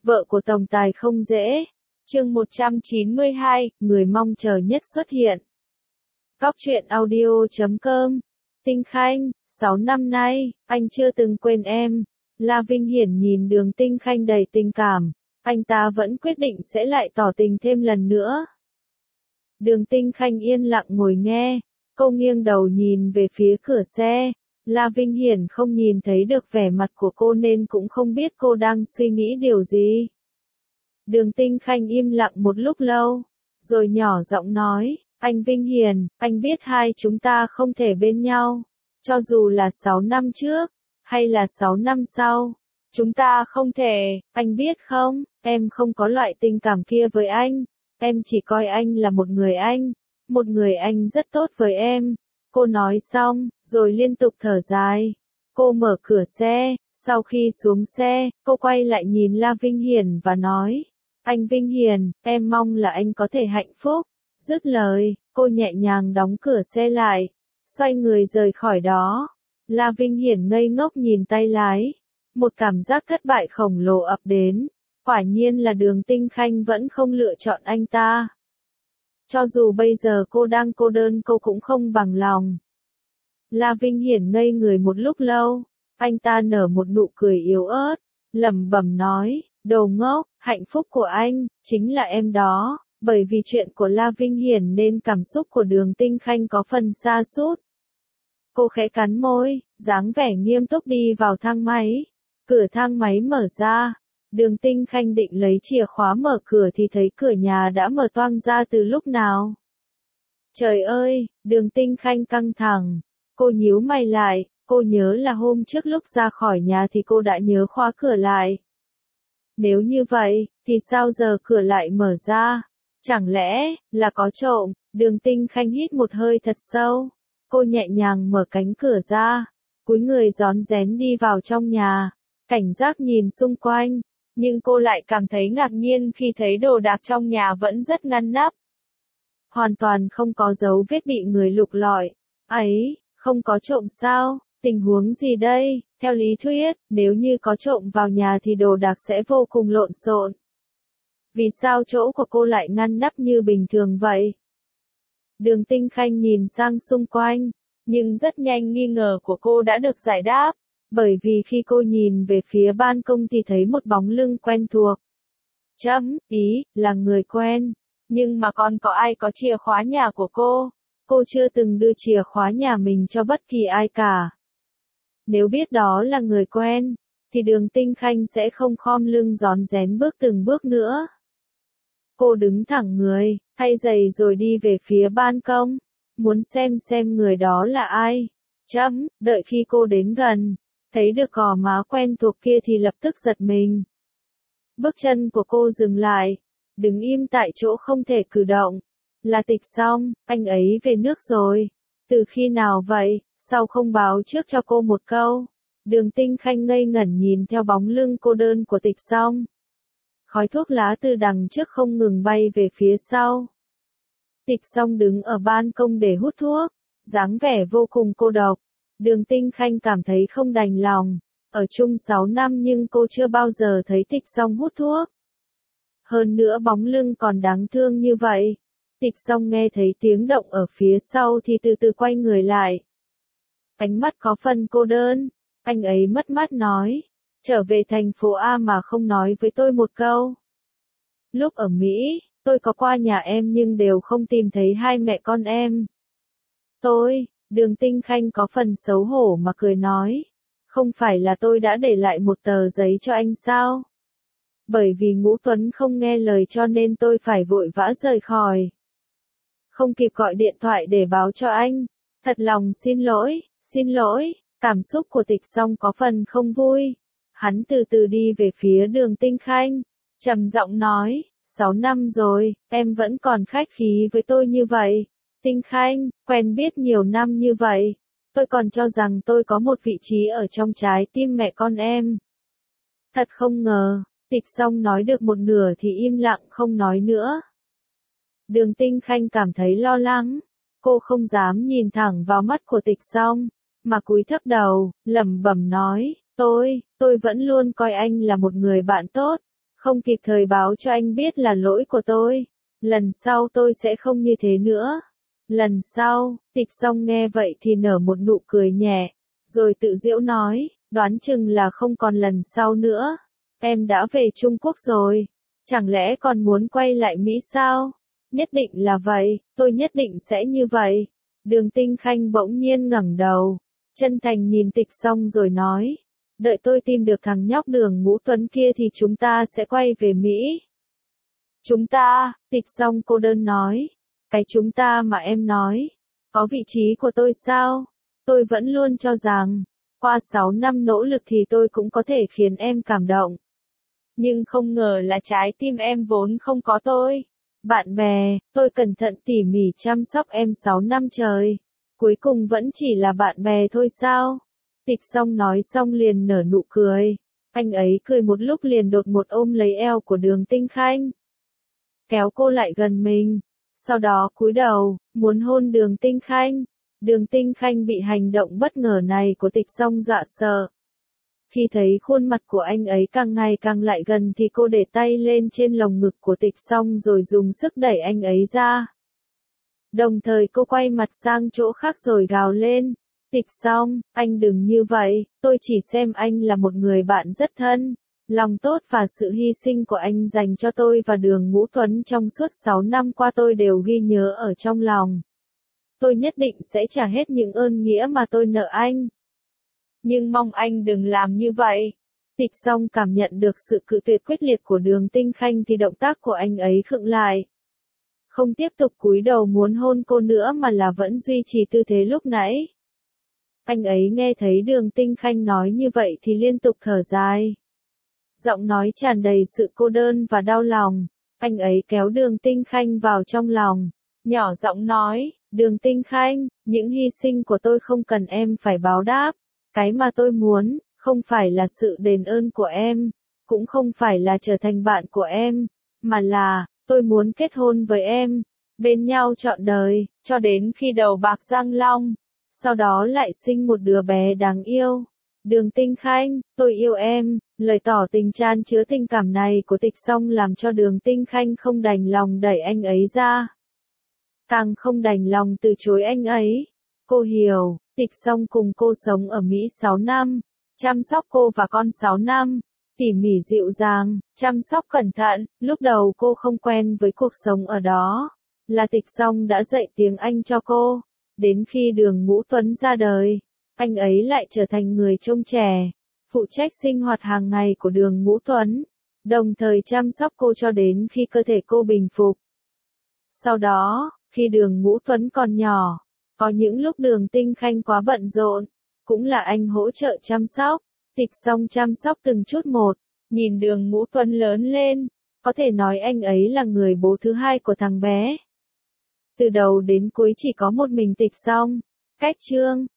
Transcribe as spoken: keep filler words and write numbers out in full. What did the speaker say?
Vợ của tổng tài không dễ. Chương một trăm chín mươi hai, người mong chờ nhất xuất hiện. Góc truyện audio chấm com. Tinh Khanh, sáu năm nay, anh chưa từng quên em. La Vinh Hiển nhìn Đường Tinh Khanh đầy tình cảm, anh ta vẫn quyết định sẽ lại tỏ tình thêm lần nữa. Đường Tinh Khanh yên lặng ngồi nghe, cô nghiêng đầu nhìn về phía cửa xe. La Vinh Hiển không nhìn thấy được vẻ mặt của cô nên cũng không biết cô đang suy nghĩ điều gì. Đường Tinh Khanh im lặng một lúc lâu, rồi nhỏ giọng nói, anh Vinh Hiển, anh biết hai chúng ta không thể bên nhau, cho dù là sáu năm trước, hay là sáu năm sau, chúng ta không thể, anh biết không, em không có loại tình cảm kia với anh, em chỉ coi anh là một người anh, một người anh rất tốt với em. Cô nói xong, rồi liên tục thở dài. Cô mở cửa xe, sau khi xuống xe, cô quay lại nhìn La Vinh Hiển và nói, anh Vinh Hiển, em mong là anh có thể hạnh phúc. Dứt lời, cô nhẹ nhàng đóng cửa xe lại, xoay người rời khỏi đó. La Vinh Hiển ngây ngốc nhìn tay lái, một cảm giác thất bại khổng lồ ập đến, quả nhiên là Đường Tinh Khanh vẫn không lựa chọn anh ta. Cho dù bây giờ cô đang cô đơn cô cũng không bằng lòng. La Vinh Hiển ngây người một lúc lâu, anh ta nở một nụ cười yếu ớt, lẩm bẩm nói, đồ ngốc, hạnh phúc của anh, chính là em đó, bởi vì chuyện của La Vinh Hiển nên cảm xúc của Đường Tinh Khanh có phần sa sút. Cô khẽ cắn môi, dáng vẻ nghiêm túc đi vào thang máy, cửa thang máy mở ra. Đường Tinh Khanh định lấy chìa khóa mở cửa thì thấy cửa nhà đã mở toang ra từ lúc nào. Trời ơi, Đường Tinh Khanh căng thẳng, cô nhíu mày lại, cô nhớ là hôm trước lúc ra khỏi nhà thì cô đã nhớ khóa cửa lại. Nếu như vậy, thì sao giờ cửa lại mở ra? Chẳng lẽ, là có trộm? Đường Tinh Khanh hít một hơi thật sâu, cô nhẹ nhàng mở cánh cửa ra, cúi người rón rén đi vào trong nhà, cảnh giác nhìn xung quanh. Nhưng cô lại cảm thấy ngạc nhiên khi thấy đồ đạc trong nhà vẫn rất ngăn nắp. Hoàn toàn không có dấu vết bị người lục lọi. Ấy, không có trộm sao? Tình huống gì đây? Theo lý thuyết, nếu như có trộm vào nhà thì đồ đạc sẽ vô cùng lộn xộn. Vì sao chỗ của cô lại ngăn nắp như bình thường vậy? Đường Tinh Khanh nhìn sang xung quanh, nhưng rất nhanh nghi ngờ của cô đã được giải đáp. Bởi vì khi cô nhìn về phía ban công thì thấy một bóng lưng quen thuộc. Chấm, ý, là người quen. Nhưng mà còn có ai có chìa khóa nhà của cô? Cô chưa từng đưa chìa khóa nhà mình cho bất kỳ ai cả. Nếu biết đó là người quen, thì Đường Tinh Khanh sẽ không khom lưng rón rén bước từng bước nữa. Cô đứng thẳng người, thay giày rồi đi về phía ban công, muốn xem xem người đó là ai. Chấm, đợi khi cô đến gần, thấy được gò má quen thuộc kia thì lập tức giật mình. Bước chân của cô dừng lại, đứng im tại chỗ không thể cử động. Là Tịch Song, anh ấy về nước rồi. Từ khi nào vậy, sao không báo trước cho cô một câu? Đường Tinh Khanh ngây ngẩn nhìn theo bóng lưng cô đơn của Tịch Song. Khói thuốc lá từ đằng trước không ngừng bay về phía sau. Tịch Song đứng ở ban công để hút thuốc, dáng vẻ vô cùng cô độc. Đường Tinh Khanh cảm thấy không đành lòng, ở chung sáu năm nhưng cô chưa bao giờ thấy Tịch Song hút thuốc. Hơn nữa bóng lưng còn đáng thương như vậy. Tịch Song nghe thấy tiếng động ở phía sau thì từ từ quay người lại. Ánh mắt có phần cô đơn, anh ấy mất mát nói, trở về thành phố A mà không nói với tôi một câu. Lúc ở Mỹ, tôi có qua nhà em nhưng đều không tìm thấy hai mẹ con em. Tôi... Đường Tinh Khanh có phần xấu hổ mà cười nói, không phải là tôi đã để lại một tờ giấy cho anh sao? Bởi vì Ngũ Tuấn không nghe lời cho nên tôi phải vội vã rời khỏi. Không kịp gọi điện thoại để báo cho anh, thật lòng xin lỗi, xin lỗi, cảm xúc của Tịch Song có phần không vui. Hắn từ từ đi về phía Đường Tinh Khanh, trầm giọng nói, sáu năm rồi, em vẫn còn khách khí với tôi như vậy. Tinh Khanh, quen biết nhiều năm như vậy, tôi còn cho rằng tôi có một vị trí ở trong trái tim mẹ con em. Thật không ngờ, Tịch Song nói được một nửa thì im lặng không nói nữa. Đường Tinh Khanh cảm thấy lo lắng, cô không dám nhìn thẳng vào mắt của Tịch Song, mà cúi thấp đầu, lẩm bẩm nói, tôi, tôi vẫn luôn coi anh là một người bạn tốt, Không kịp thời báo cho anh biết là lỗi của tôi. Lần sau tôi sẽ không như thế nữa. Lần sau, Tịch Song nghe vậy thì nở một nụ cười nhẹ, rồi tự giễu nói, đoán chừng là không còn lần sau nữa. Em đã về Trung Quốc rồi, chẳng lẽ còn muốn quay lại Mỹ sao? Nhất định là vậy, tôi nhất định sẽ như vậy. Đường Tinh Khanh bỗng nhiên ngẩng đầu, chân thành nhìn Tịch Song rồi nói, đợi tôi tìm được thằng nhóc Đường Ngũ Tuấn kia thì chúng ta sẽ quay về Mỹ. Chúng ta, Tịch Song cô đơn nói, cái chúng ta mà em nói, có vị trí của tôi sao? Tôi vẫn luôn cho rằng, qua sáu năm nỗ lực thì tôi cũng có thể khiến em cảm động. Nhưng không ngờ là trái tim em vốn không có tôi. Bạn bè, tôi cẩn thận tỉ mỉ chăm sóc em sáu năm trời. Cuối cùng vẫn chỉ là bạn bè thôi sao? Tịch Song nói xong liền nở nụ cười. Anh ấy cười một lúc liền đột một ôm lấy eo của Đường Tinh Khanh. Kéo cô lại gần mình. Sau đó cúi đầu, muốn hôn Đường Tinh Khanh. Đường Tinh Khanh bị hành động bất ngờ này của Tịch Song dọa sợ. Khi thấy khuôn mặt của anh ấy càng ngày càng lại gần thì cô để tay lên trên lồng ngực của Tịch Song rồi dùng sức đẩy anh ấy ra. Đồng thời cô quay mặt sang chỗ khác rồi gào lên. Tịch Song, anh đừng như vậy, tôi chỉ xem anh là một người bạn rất thân. Lòng tốt và sự hy sinh của anh dành cho tôi và Đường Ngũ Tuấn trong suốt sáu năm qua tôi đều ghi nhớ ở trong lòng. Tôi nhất định sẽ trả hết những ơn nghĩa mà tôi nợ anh. Nhưng mong anh đừng làm như vậy. Tịch Song cảm nhận được sự cự tuyệt quyết liệt của Đường Tinh Khanh thì động tác của anh ấy khựng lại. Không tiếp tục cúi đầu muốn hôn cô nữa mà là vẫn duy trì tư thế lúc nãy. Anh ấy nghe thấy Đường Tinh Khanh nói như vậy thì liên tục thở dài. Giọng nói tràn đầy sự cô đơn và đau lòng. Anh ấy kéo Đường Tinh Khanh vào trong lòng. Nhỏ giọng nói, Đường Tinh Khanh, những hy sinh của tôi không cần em phải báo đáp. Cái mà tôi muốn, không phải là sự đền ơn của em, cũng không phải là trở thành bạn của em, mà là, tôi muốn kết hôn với em, bên nhau trọn đời, cho đến khi đầu bạc răng long, sau đó lại sinh một đứa bé đáng yêu. Đường Tinh Khanh, tôi yêu em, lời tỏ tình chan chứa tình cảm này của Tịch Song làm cho Đường Tinh Khanh không đành lòng đẩy anh ấy ra. Càng không đành lòng từ chối anh ấy. Cô hiểu, Tịch Song cùng cô sống ở Mỹ sáu năm, chăm sóc cô và con sáu năm, tỉ mỉ dịu dàng, chăm sóc cẩn thận, lúc đầu cô không quen với cuộc sống ở đó, là Tịch Song đã dạy tiếng Anh cho cô, đến khi Đường Ngũ Tuấn ra đời, anh ấy lại trở thành người trông trẻ, phụ trách sinh hoạt hàng ngày của Đường Ngũ Tuấn, đồng thời chăm sóc cô cho đến khi cơ thể cô bình phục. Sau đó, khi Đường Ngũ Tuấn còn nhỏ, có những lúc Đường Tinh Khanh quá bận rộn, cũng là anh hỗ trợ chăm sóc, Tịch Song chăm sóc từng chút một, nhìn Đường Ngũ Tuấn lớn lên, có thể nói anh ấy là người bố thứ hai của thằng bé. Từ đầu đến cuối chỉ có một mình Tịch Song. Cách chương